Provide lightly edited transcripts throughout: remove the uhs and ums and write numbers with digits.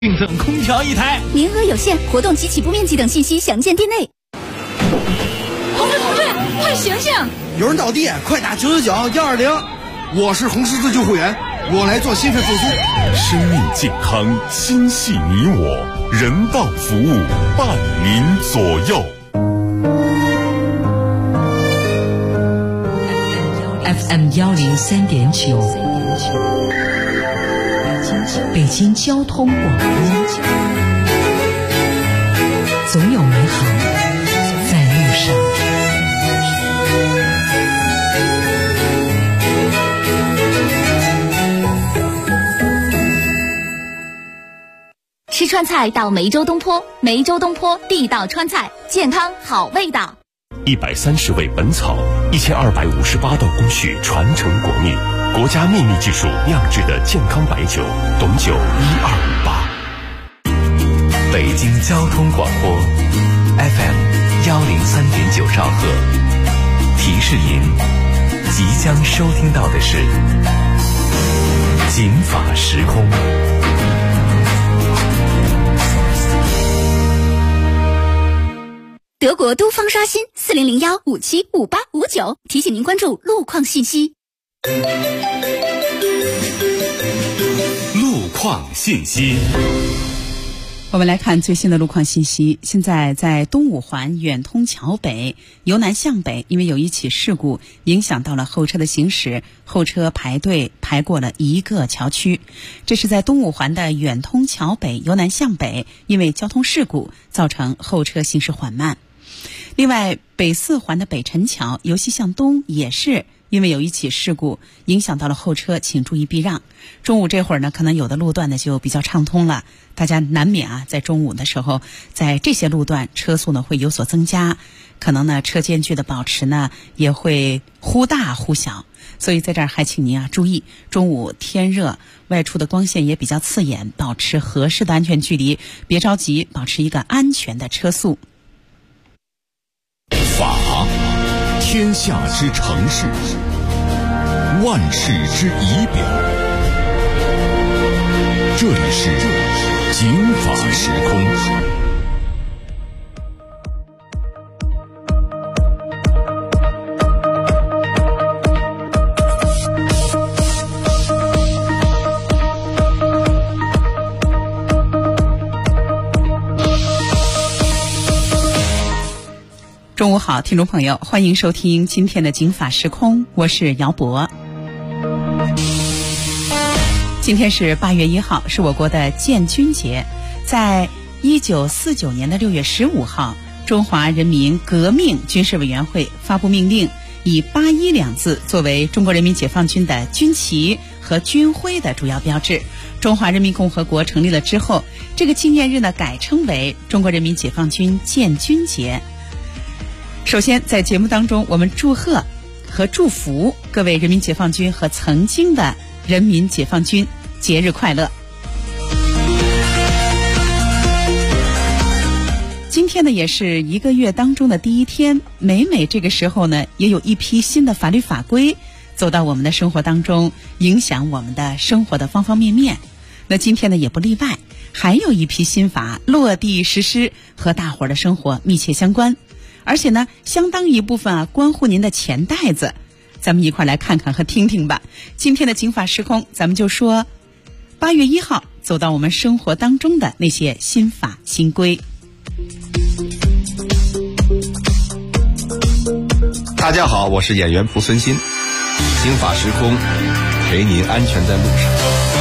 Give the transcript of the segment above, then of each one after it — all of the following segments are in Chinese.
并赠空调1台， 名额有限，活动及起步面积等信息详见店内。 同志，快醒醒！ 有人倒地，快打999-120。 我是红十字救护员，我来做心肺复苏。 生命健康，心系你我，人道服务伴您左右。 FM 103.9，北京交通广播，总有美好在路上。 吃川菜到梅州东坡，梅州东坡地道川菜，健康好味道。 130味本草，1258道工序传承国秘，国家秘密技术酿制的健康白酒，董酒1258。 北京交通广播 FM 103.9兆赫，提示您即将收听到的是警法时空。 德国都方刷新4001575859，提醒您关注路况信息。 路况信息。 我们来看最新的路况信息。现在在东五环远通桥北由南向北，因为有一起事故影响到了后车的行驶，后车排队排过了一个桥区。这是在东五环的远通桥北由南向北，因为交通事故造成后车行驶缓慢。另外，北四环的北辰桥由西向东也是因为有一起事故影响到了后车，请注意避让。中午这会儿呢，可能有的路段呢就比较畅通了，大家难免在中午的时候，在这些路段车速呢会有所增加，可能呢车间距的保持呢也会忽大忽小，所以在这儿还请您注意，中午天热，外出的光线也比较刺眼，保持合适的安全距离，别着急，保持一个安全的车速。 法，天下之城市，万世之仪表。这里是警法时空。 中午好，听众朋友，欢迎收听今天的警法时空，我是姚博。今天是8月1号，是我国的建军节。在1949年的6月15号，中华人民革命军事委员会发布命令，以81两字作为中国人民解放军的军旗和军徽的主要标志。中华人民共和国成立了之后，这个纪念日呢改称为中国人民解放军建军节。首先在节目当中，我们祝贺和祝福各位人民解放军和曾经的人民解放军节日快乐。今天呢也是一个月当中的第一天，每这个时候呢也有一批新的法律法规走到我们的生活当中，影响我们的生活的方方面面。那今天呢也不例外，还有一批新法落地实施，和大伙儿的生活密切相关，而且呢相当一部分关乎您的钱袋子。咱们一块来看看和听听吧。今天的警法时空，咱们就说8月1号走到我们生活当中的那些新法新规。 大家好，我是演员蒲存昕，警法时空陪您安全在路上。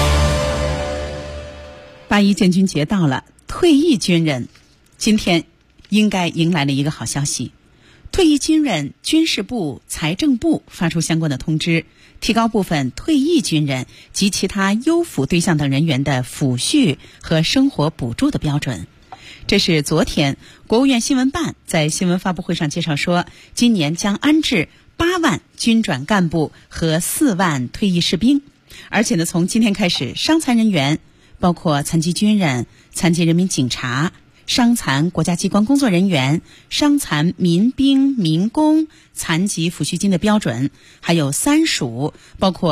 8·1建军节到了，退役军人今天应该迎来了一个好消息。退役军人军事部、财政部发出相关的通知，提高部分退役军人及其他优抚对象等人员的抚恤和生活补助的标准。这是昨天国务院新闻办在新闻发布会上介绍说，今年将安置8万军转干部和4万退役士兵，而且呢，从今天开始，伤残人员，包括残疾军人、残疾人民警察、伤残国家机关工作人员、伤残民兵、民工残疾抚恤金的标准，还有3属，包括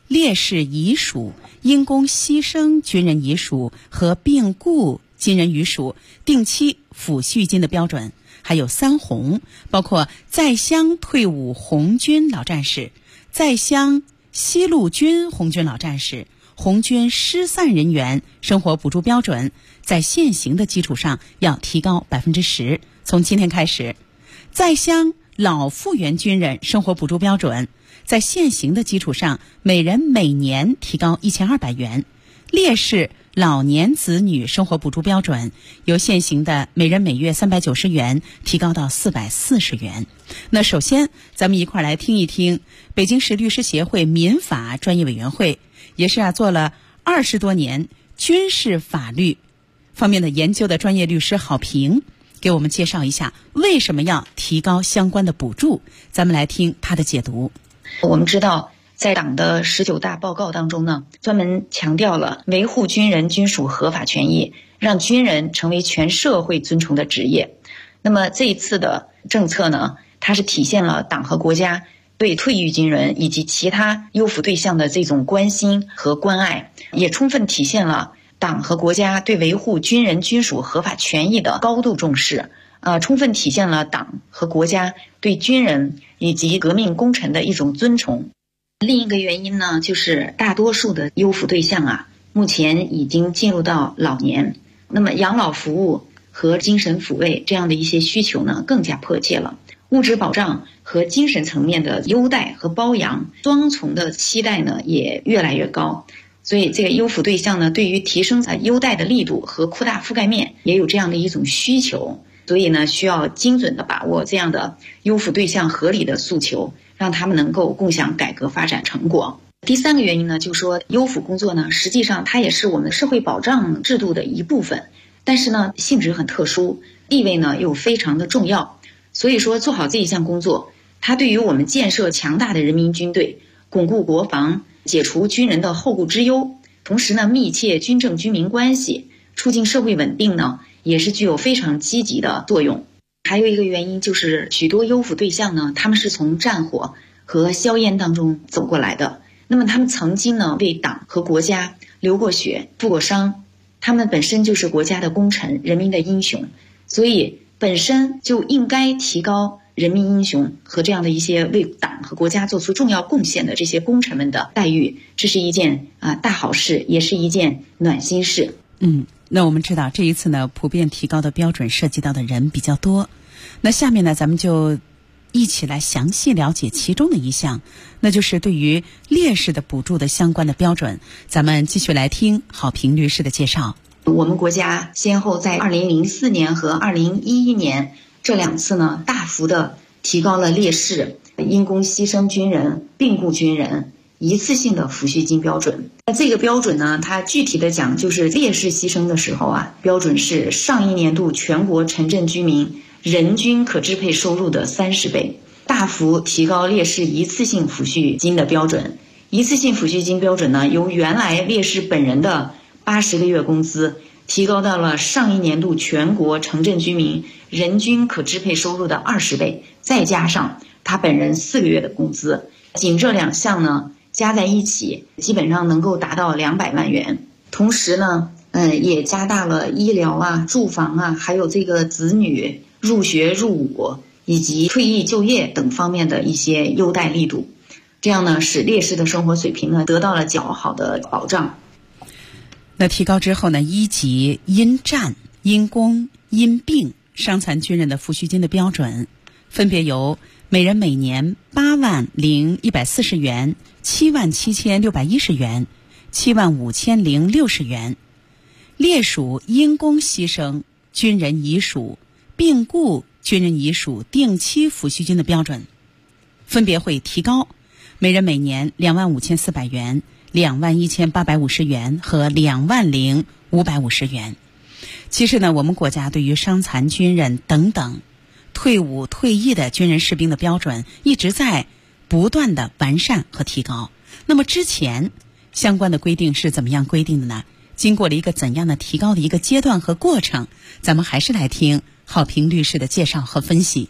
烈士遗属、因公牺牲军人遗属和病故军人遗属定期抚恤金的标准，还有3红，包括在乡退伍红军老战士、在乡西路军红军老战士、红军失散人员生活补助标准，在现行的基础上要提高10%。从今天开始，在乡老复员军人生活补助标准，在现行的基础上，每人每年提高1200元。烈士老年子女生活补助标准由现行的每人每月390元提高到440元。那首先，咱们一块来听一听北京市律师协会民法专业委员会，也是做了20多年军事法律方面的研究的专业律师郝平，给我们介绍一下为什么要提高相关的补助。咱们来听他的解读。 我们知道，在党的19大报告当中呢，专门强调了维护军人军属合法权益，让军人成为全社会尊崇的职业。那么这一次的政策呢，它是体现了党和国家对退役军人以及其他优抚对象的这种关心和关爱，也充分体现了党和国家对维护军人军属合法权益的高度重视，充分体现了党和国家对军人以及革命功臣的一种尊崇。另一个原因呢，就是大多数的优抚对象目前已经进入到老年，那么养老服务和精神抚慰这样的一些需求呢更加迫切了。物质保障和精神层面的优待和包养双重的期待呢也越来越高，所以这个优抚对象呢对于提升优待的力度和扩大覆盖面也有这样的一种需求，所以呢需要精准的把握这样的优抚对象合理的诉求，让他们能够共享改革发展成果。第3个原因呢，就是说优抚工作呢实际上它也是我们社会保障制度的一部分，但是呢性质很特殊，地位呢又非常的重要，所以说做好这一项工作，它对于我们建设强大的人民军队、巩固国防、解除军人的后顾之忧，同时呢密切军政军民关系，促进社会稳定呢也是具有非常积极的作用。还有一个原因就是许多优抚对象呢，他们是从战火和硝烟当中走过来的，那么他们曾经呢为党和国家流过血、负过伤，他们本身就是国家的功臣、人民的英雄，所以本身就应该提高人民英雄和这样的一些为党和国家做出重要贡献的这些功臣们的待遇，这是一件大好事，也是一件暖心事。 那我们知道这一次呢，普遍提高的标准涉及到的人比较多。那下面呢，咱们就一起来详细了解其中的一项，那就是对于烈士的补助的相关的标准。咱们继续来听郝平律师的介绍。 我们国家先后在2004年和2011年这2次呢，大幅的提高了烈士、因公牺牲军人、病故军人一次性的抚恤金标准。那这个标准呢，它具体的讲就是烈士牺牲的时候标准是上一年度全国城镇居民人均可支配收入的30倍，大幅提高烈士一次性抚恤金的标准。一次性抚恤金标准呢，由原来烈士本人的80个月工资提高到了上一年度全国城镇居民人均可支配收入的20倍，再加上他本人4个月的工资，仅这2项呢加在一起基本上能够达到200万元。同时呢也加大了医疗住房还有这个子女入学入伍以及退役就业等方面的一些优待力度，这样呢使烈士的生活水平呢得到了较好的保障。 那提高之后呢，1级因战、因公、因病伤残军人的抚恤金的标准分别由每人每年80140元、77610元、75060元。烈属因公牺牲军人遗属、病故军人遗属定期抚恤金的标准分别会提高每人每年25400元、21850元和20550元。其实呢，我们国家对于伤残军人等等退伍退役的军人士兵的标准一直在不断的完善和提高。那么之前相关的规定是怎么样规定的呢？经过了一个怎样的提高的一个阶段和过程？咱们还是来听郝平律师的介绍和分析。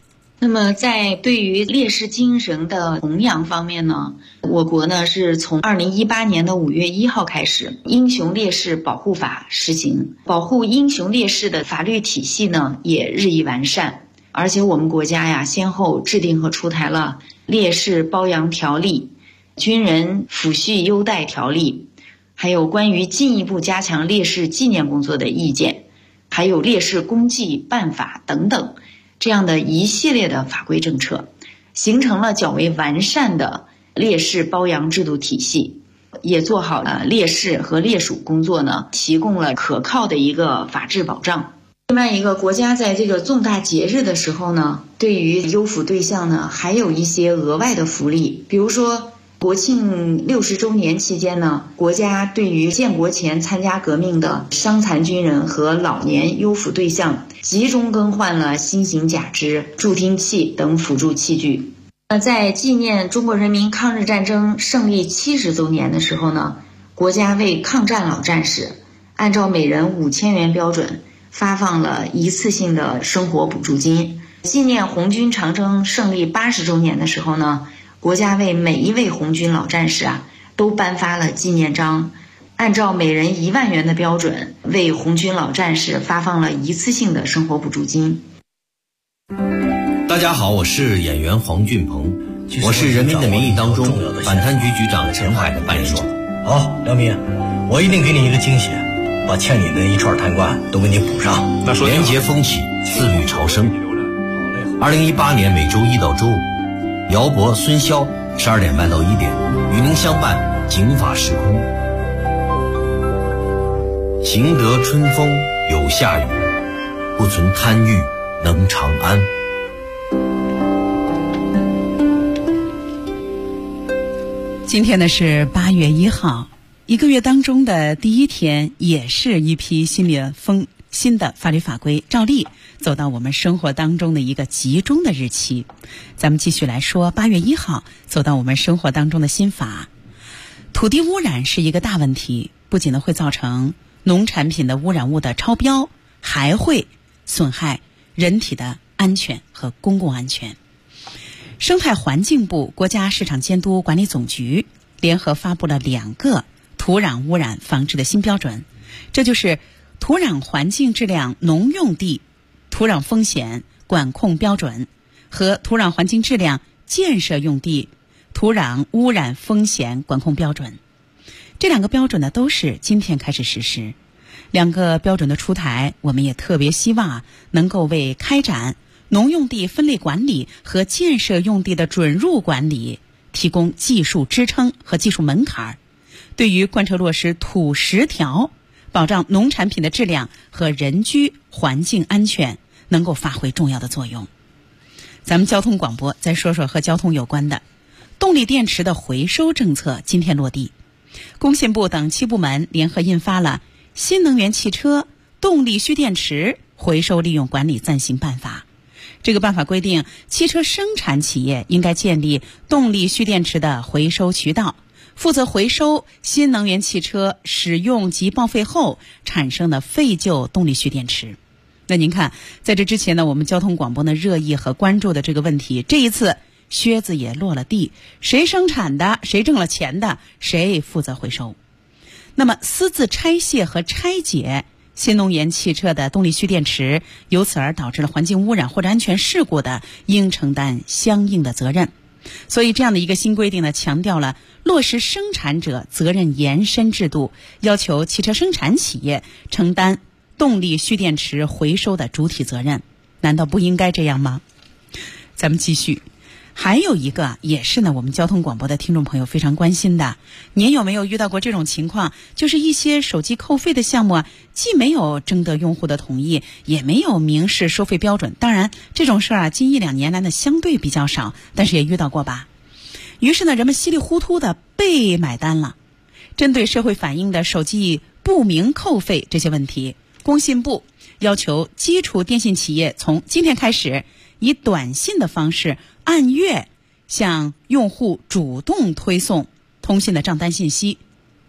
那么在对于烈士精神的弘扬方面呢，我国呢是从2018年的5月1号开始，英雄烈士保护法实行，保护英雄烈士的法律体系呢也日益完善。而且我们国家呀，先后制定和出台了烈士褒扬条例、军人抚恤优待条例，还有关于进一步加强烈士纪念工作的意见，还有烈士公祭办法等等，这样的一系列的法规政策，形成了较为完善的烈士褒扬制度体系，也做好了烈士和烈属工作呢，提供了可靠的一个法治保障。另外一个，国家在这个重大节日的时候呢，对于优抚对象呢，还有一些额外的福利。比如说国庆60周年期间呢，国家对于建国前参加革命的伤残军人和老年优抚对象集中更换了新型假肢、助听器等辅助器具。在纪念中国人民抗日战争胜利70周年的时候呢，国家为抗战老战士按照每人5000元标准发放了一次性的生活补助金。纪念红军长征胜利80周年的时候呢，国家为每一位红军老战士都颁发了纪念章，按照每人1万元的标准为红军老战士发放了一次性的生活补助金。 大家好，我是演员黄俊鹏，我是《人民的名义》当中反贪局局长陈海的扮演者。 好，梁斌，我一定给你一个惊喜，把欠你的一串贪官都给你补上。 廉洁风起，自律朝生。2018年每周一到周五，姚博、孙潇12点半到1点与您相伴警法时空。行得春风有夏雨，不存贪欲能长安。 今天呢是8月1号，一个月当中的第一天，也是一批新的法律法规照例走到我们生活当中的一个集中的日期。咱们继续来说8月1号走到我们生活当中的新法。土地污染是一个大问题，不仅呢会造成农产品的污染物的超标，还会损害人体的安全和公共安全。生态环境部、国家市场监督管理总局联合发布了2个土壤污染防治的新标准，这就是土壤环境质量农用地土壤风险管控标准和土壤环境质量建设用地土壤污染风险管控标准。这2个标准呢都是今天开始实施。2个标准的出台，我们也特别希望能够为开展农用地分类管理和建设用地的准入管理提供技术支撑和技术门槛，对于贯彻落实土10条，保障农产品的质量和人居环境安全能够发挥重要的作用。咱们交通广播再说说和交通有关的。动力电池的回收政策今天落地，工信部等7部门联合印发了新能源汽车动力蓄电池回收利用管理暂行办法。这个办法规定，汽车生产企业应该建立动力蓄电池的回收渠道，负责回收新能源汽车使用及报废后产生的废旧动力蓄电池。那您看，在这之前呢，我们交通广播呢热议和关注的这个问题，这一次靴子也落了地，谁生产的，谁挣了钱的，谁负责回收。那么私自拆卸和拆解新能源汽车的动力蓄电池，由此而导致了环境污染或者安全事故的，应承担相应的责任。所以这样的一个新规定呢，强调了落实生产者责任延伸制度，要求汽车生产企业承担动力蓄电池回收的主体责任。难道不应该这样吗？咱们继续。还有一个也是呢，我们交通广播的听众朋友非常关心的，您有没有遇到过这种情况？就是一些手机扣费的项目既没有征得用户的同意，也没有明示收费标准。当然，这种事近1-2年来呢相对比较少，但是也遇到过吧。于是呢，人们稀里糊涂的被买单了。针对社会反映的手机不明扣费这些问题，工信部要求基础电信企业从今天开始，以短信的方式按月向用户主动推送通信的账单信息。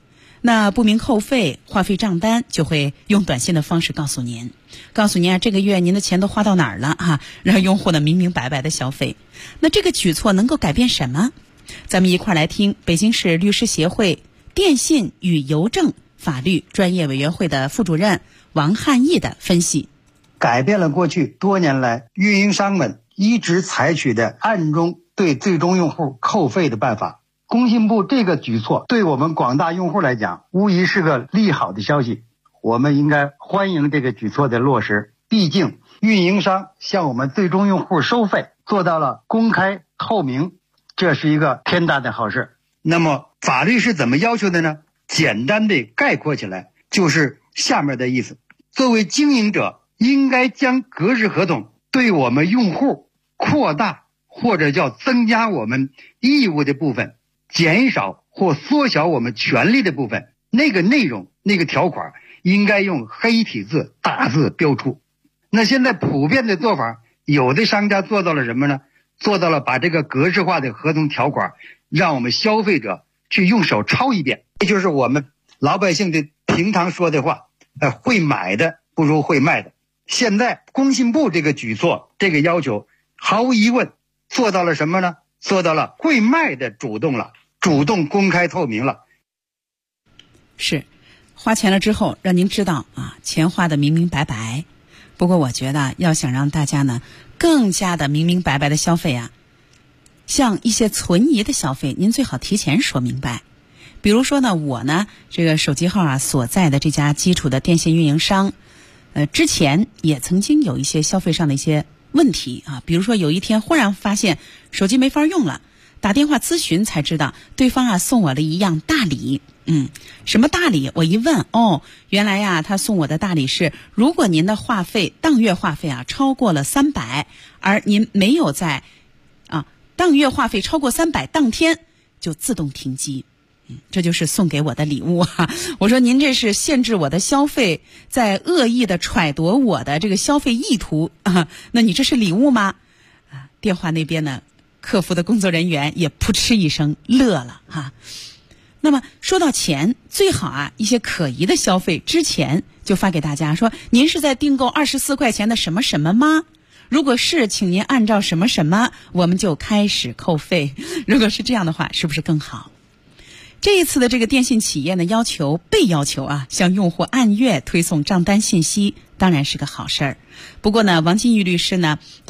那不明扣费、话费账单就会用短信的方式告诉您啊，这个月您的钱都花到哪儿了啊，让用户呢明明白白的消费。那这个举措能够改变什么？咱们一块儿来听北京市律师协会电信与邮政法律专业委员会的副主任王汉义的分析。 改变了过去多年来运营商们一直采取的暗中对最终用户扣费的办法。工信部这个举措对我们广大用户来讲无疑是个利好的消息，我们应该欢迎这个举措的落实。毕竟运营商向我们最终用户收费做到了公开透明，这是一个天大的好事。那么法律是怎么要求的呢？简单的概括起来就是下面的意思。作为经营者，应该将格式合同对我们用户扩大或者叫增加我们义务的部分，减少或缩小我们权利的部分，那个内容那个条款应该用黑体字大字标出。那现在普遍的做法，有的商家做到了什么呢？做到了把这个格式化的合同条款让我们消费者去用手抄一遍，这就是我们老百姓的平常说的话，会买的不如会卖的。现在工信部这个举措这个要求毫无疑问做到了什么呢？做到了会卖的主动了，主动公开透明了。 是花钱了之后让您知道啊，钱花的明明白白。不过我觉得要想让大家呢更加的明明白白的消费啊，像一些存疑的消费您最好提前说明白。比如说呢，我呢这个手机号啊所在的这家基础的电信运营商之前也曾经有一些消费上的一些问题啊，比如说有一天忽然发现手机没法用了，打电话咨询才知道对方啊送我了一样大礼。什么大礼？我一问，原来呀他送我的大礼是，如果您的话费当月话费啊超过了300，而您没有在当月话费超过300当天就自动停机。这就是送给我的礼物啊！我说您这是限制我的消费，在恶意的揣度我的这个消费意图啊！那你这是礼物吗？电话那边呢，客服的工作人员也扑哧一声乐了哈。那么说到钱，最好啊一些可疑的消费之前就发给大家说，您是在订购24块钱的什么什么吗？如果是，请您按照什么什么，我们就开始扣费。如果是这样的话，是不是更好？这一次的这个电信企业呢，被要求啊，向用户按月推送账单信息，当然是个好事儿。不过呢，王汉义律师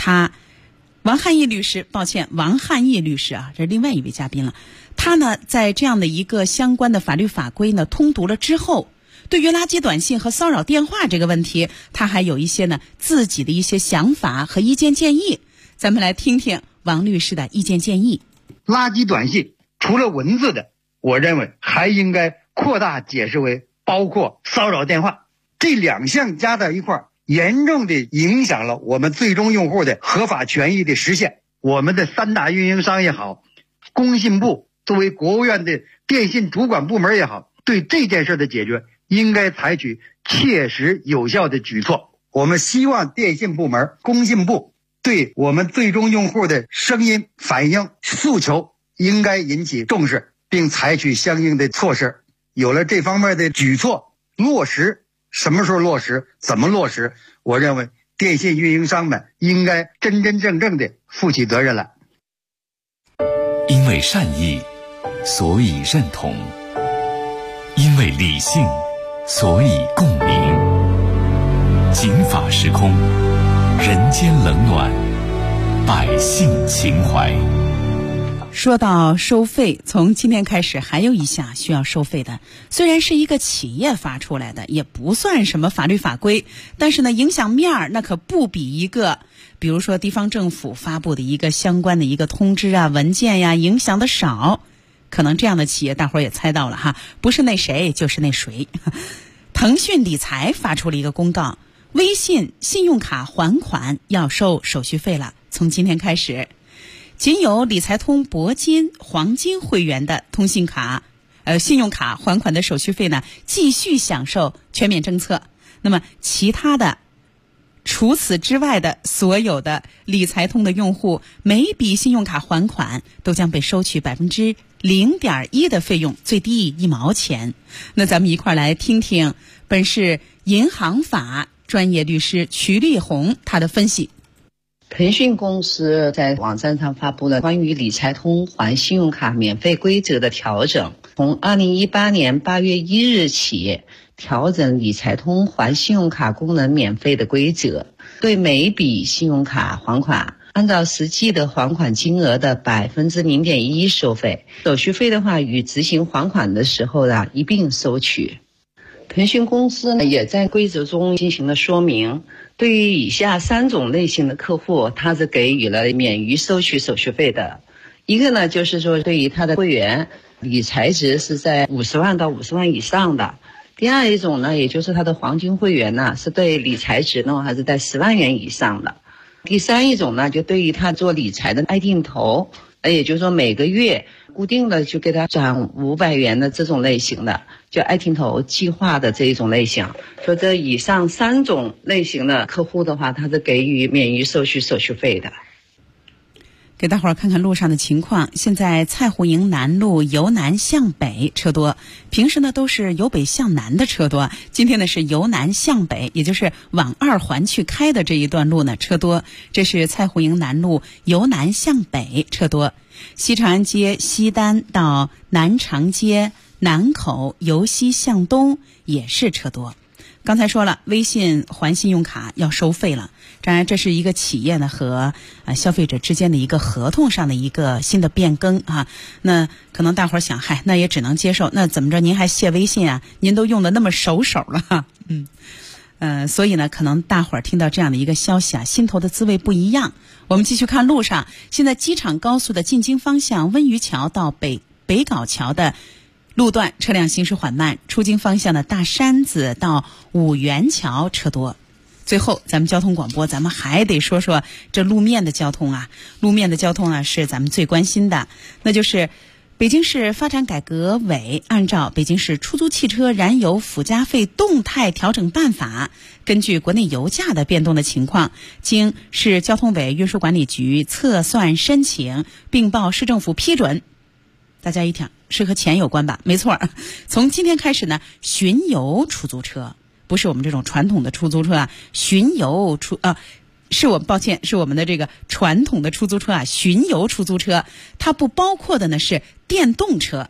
啊，这是另外一位嘉宾了。他呢，在这样的一个相关的法律法规呢通读了之后，对于垃圾短信和骚扰电话这个问题，他还有一些呢自己的一些想法和意见建议。咱们来听听王律师的意见建议。 垃圾短信除了文字的，我认为还应该扩大解释为包括骚扰电话，这两项加在一块儿，严重的影响了我们最终用户的合法权益的实现。我们的3大运营商也好，工信部作为国务院的电信主管部门也好，对这件事的解决应该采取切实有效的举措。我们希望电信部门、工信部对我们最终用户的声音、反映、诉求应该引起重视，并采取相应的措施。有了这方面的举措落实，什么时候落实，怎么落实，我认为电信运营商们应该真真正正的负起责任来。 因为善意，所以认同；因为理性，所以共鸣。警法时空，人间冷暖，百姓情怀。 说到收费，从今天开始还有一项需要收费的，虽然是一个企业发出来的，也不算什么法律法规，但是呢，影响面儿那可不比一个，比如说地方政府发布的一个相关的一个通知啊、文件呀，影响的少。可能这样的企业大伙儿也猜到了哈，不是那谁就是那谁。腾讯理财发出了一个公告，微信信用卡还款要收手续费了，从今天开始。仅有理财通铂金、黄金会员的通信卡、信用卡还款的手续费呢，继续享受全免政策。那么其他的除此之外的所有的理财通的用户，每笔信用卡还款都将被收取0.1%的费用，最低1毛钱。那咱们一块儿来听听本市银行法专业律师瞿丽红他的分析。 腾讯公司在网站上发布了关于理财通还信用卡免费规则的调整，从2018年8月1日起调整理财通还信用卡功能免费的规则，对每一笔信用卡还款按照实际的还款金额的0.1%收费，手续费的话与执行还款的时候一并收取。腾讯公司也在规则中进行了说明，对于以下3种类型的客户，它是给予了免于收取手续费的。一个呢，就是说对于他的会员理财值是在50万到50万以上的。第二一种呢，也就是他的黄金会员呢，是对理财值呢还是在10万元以上的。第三一种呢，就对于他做理财的爱定投，也就是说每个月固定的就给他转500元的这种类型的，就爱定投计划的这一种类型。说这以上3种类型的客户的话，他是给予免于收取手续费的。 给大伙儿看看路上的情况。现在蔡湖营南路由南向北车多，平时呢都是由北向南的车多，今天呢是由南向北，也就是往2环去开的这一段路呢车多。这是蔡湖营南路由南向北车多。西长安街西单到南长街南口由西向东也是车多。刚才说了，微信还信用卡要收费了，当然这是一个企业呢和消费者之间的一个合同上的一个新的变更啊。那可能大伙儿想，那也只能接受，那怎么着您还卸微信啊？您都用的那么熟了所以呢，可能大伙儿听到这样的一个消息心头的滋味不一样。我们继续看路上，现在机场高速的进京方向温榆桥到北碕桥的路段车辆行驶缓慢，出京方向的大山子到五元桥车多。最后咱们交通广播，咱们还得说说这路面的交通啊。路面的交通呢是咱们最关心的，那就是北京市发展改革委按照北京市出租汽车燃油附加费动态调整办法，根据国内油价的变动的情况，经市交通委运输管理局测算申请并报市政府批准。大家一听是和钱有关吧？没错，从今天开始呢，巡游出租车不是我们这种传统的出租车巡游是我们的这个传统的出租车巡游出租车，它不包括的呢是电动车，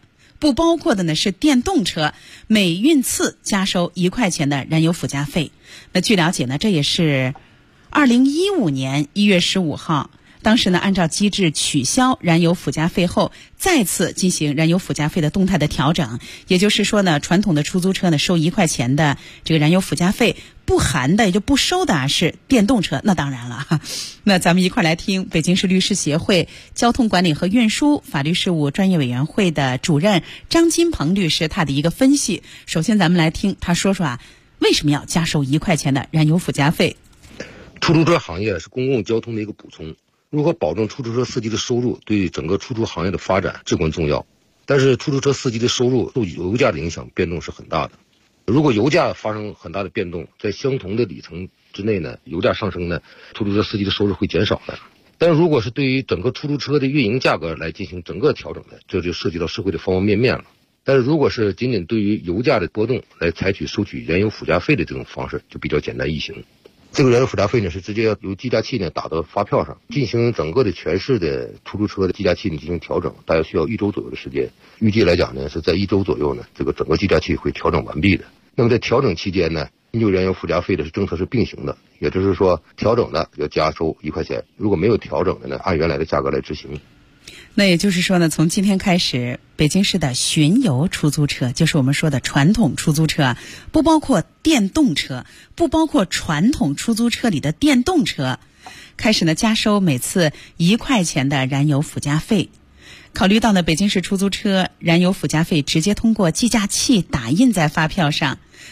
每运次加收1块钱的燃油附加费。那据了解呢，这也是2015年1月15号。当时呢，按照机制取消燃油附加费后，再次进行燃油附加费的动态的调整。也就是说呢，传统的出租车呢收1块钱的这个燃油附加费，不含的也就不收的是电动车。那当然了，那咱们一块来听北京市律师协会交通管理和运输法律事务专业委员会的主任张金鹏律师他的一个分析。首先咱们来听他说说为什么要加收1块钱的燃油附加费。 出租车行业是公共交通的一个补充，如何保证出租车司机的收入，对整个出租行业的发展至关重要。但是出租车司机的收入受油价的影响变动是很大的。如果油价发生很大的变动，在相同的里程之内呢，油价上升呢，出租车司机的收入会减少的。但如果是对于整个出租车的运营价格来进行整个调整的，这就涉及到社会的方方面面了。但是如果是仅仅对于油价的波动来采取收取燃油附加费的这种方式，就比较简单易行。这个燃油附加费呢，是直接由计价器呢打到发票上，进行整个的全市的出租车的计价器呢进行调整，大约需要1周左右的时间。预计来讲呢，是在1周左右呢，这个整个计价器会调整完毕的。那么在调整期间呢，因为燃油附加费的政策是并行的，也就是说调整的要加收1块钱，如果没有调整的呢，按原来的价格来执行。 那也就是说呢，从今天开始，北京市的巡游出租车，就是我们说的传统出租车，不包括电动车，不包括传统出租车里的电动车，开始呢加收每次1块钱的燃油附加费。考虑到呢，北京市出租车燃油附加费直接通过计价器打印在发票上，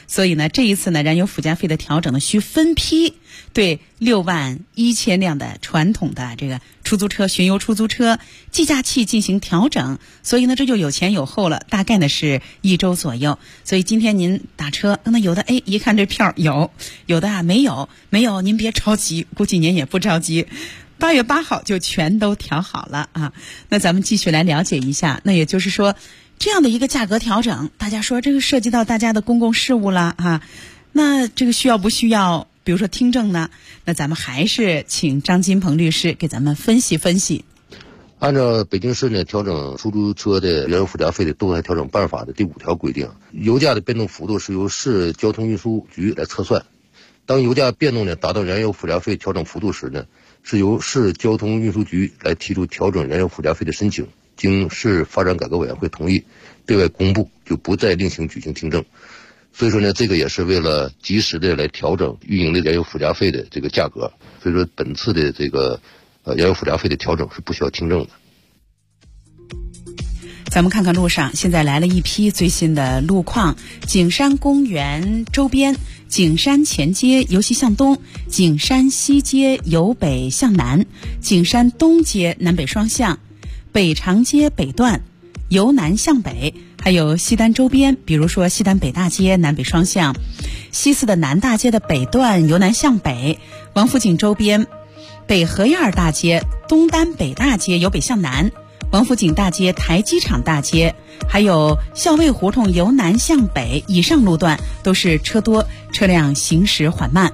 所以呢，这一次呢，燃油附加费的调整呢，需分批对61000辆的传统的这个出租车、巡游出租车计价器进行调整。所以呢，这就有前有后了，大概呢是1周左右。所以今天您打车，那有的一看这票有的没有，您别着急，估计您也不着急。8月8号就全都调好了啊。那咱们继续来了解一下，那也就是说，这样的一个价格调整，大家说这个涉及到大家的公共事务了啊，那这个需要不需要比如说听证呢？那咱们还是请张金鹏律师给咱们分析分析。 按照北京市呢调整出租车的燃油附加费的动态调整办法的第5条规定，油价的变动幅度是由市交通运输局来测算。当油价变动呢达到燃油附加费调整幅度时呢，是由市交通运输局来提出调整燃油附加费的申请，经市发展改革委员会同意，对外公布，就不再另行举行听证。所以说呢，这个也是为了及时的来调整运营的燃油附加费的这个价格。所以说本次的这个燃油附加费的调整是不需要听证的。 咱们看看路上现在来了一批最新的路况。景山公园周边，景山前街由西向东，景山西街由北向南，景山东街南北双向，北长街北段由南向北，还有西单周边，比如说西单北大街南北双向，西四的南大街的北段由南向北，王府井周边北河沿大街东单北大街由北向南，王府井大街台机场大街，还有校尉胡同由南向北以上路段都是车多，车辆行驶缓慢。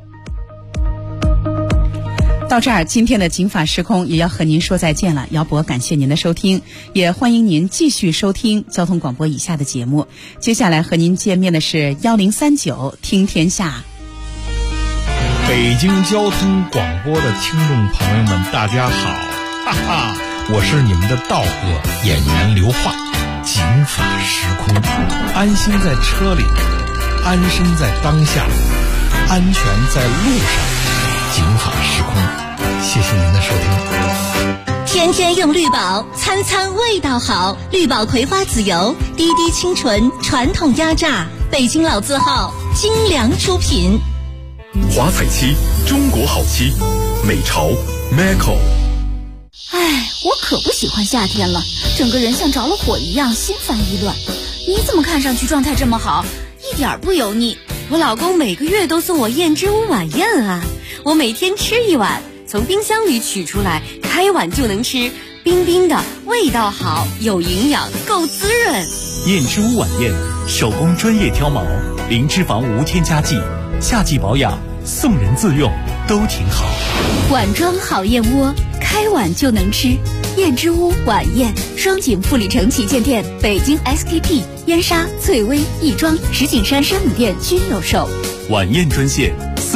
到这儿，今天的警法时空也要和您说再见了。姚博感谢您的收听，也欢迎您继续收听交通广播以下的节目。接下来和您见面的是1039听天下。 北京交通广播的听众朋友们，大家好，哈哈，我是你们的道哥演员刘化。警法时空，安心在车里，安身在当下，安全在路上。警法时空，谢谢您的收听。 天天用绿宝，餐餐味道好。绿宝葵花籽油，滴滴清纯，传统压榨，北京老字号，精良出品。 华彩漆，中国好漆，美潮 Macco。 哎，我可不喜欢夏天了，整个人像着了火一样，心烦意乱。你怎么看上去状态这么好，一点不油腻？ 我老公每个月都送我燕之屋晚宴啊，我每天吃一碗，从冰箱里取出来，开碗就能吃，冰冰的，味道好，有营养，够滋润。 燕之屋晚宴，手工专业挑毛，零脂肪无添加剂，夏季保养，送人自用都挺好。 碗装好燕窝，开碗就能吃。燕之屋晚宴，双井富里城旗舰店、北京 SKP、燕莎、翠微、亦庄、石景山山姆店均有售。 晚宴专线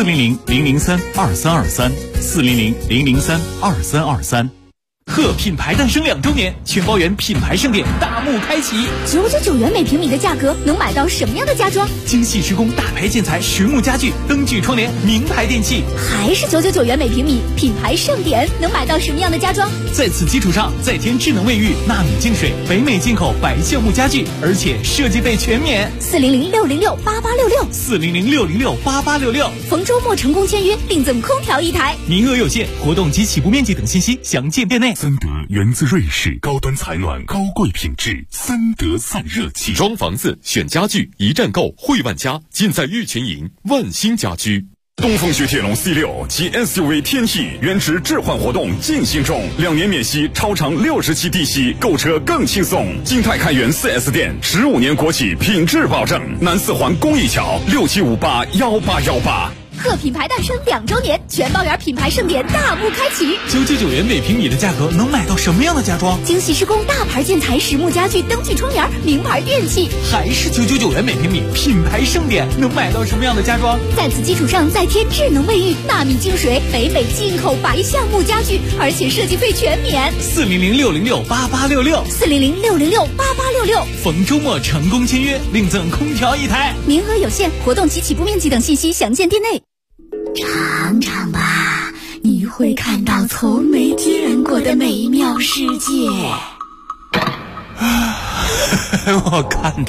400-003-2323，400-003-2323。贺品牌诞生2周年，全包圆品牌盛典大幕开启 ，999元每平米的价格能买到什么样的家装？ 精细施工大牌建材、实木家具、灯具窗帘、名牌电器， 还是999元每平米，品牌盛典能买到什么样的家装？ 在此基础上再添智能卫浴、纳米净水、北美进口白橡木家具，而且设计费全免。 400-606-8866，400-606-8866，逢周末成功签约，另赠空调1台， 名额有限，活动及起步面积等信息详见店内。 森德源自瑞士，高端采暖，高贵品质，森德散热器。装房子选家具，一站购汇万家，尽在玉泉营万兴家居。东风雪铁龙 C6 及 SUV 天翼原值置换活动进行中，2年免息，超长60期低息，购车更轻松。金泰开元 4S 店，15年国企品质保证。南四环公益桥67581818。 贺品牌诞生2周年，全包圆品牌盛典大幕开启 ，999元每平米的价格能买到什么样的家装？ 精细施工大牌建材、实木家具、灯具窗帘、名牌电器， 还是999元每平米，品牌盛典能买到什么样的家装？ 在此基础上再添智能卫浴、纳米净水、北美进口白橡木家具，而且设计费全免。 400-606-8866，400-606-8866，逢周末成功签约，另赠空调1台， 名额有限，活动及起步面积等信息详见店内。尝尝吧，你会看到从没见过的美妙世界。 我看到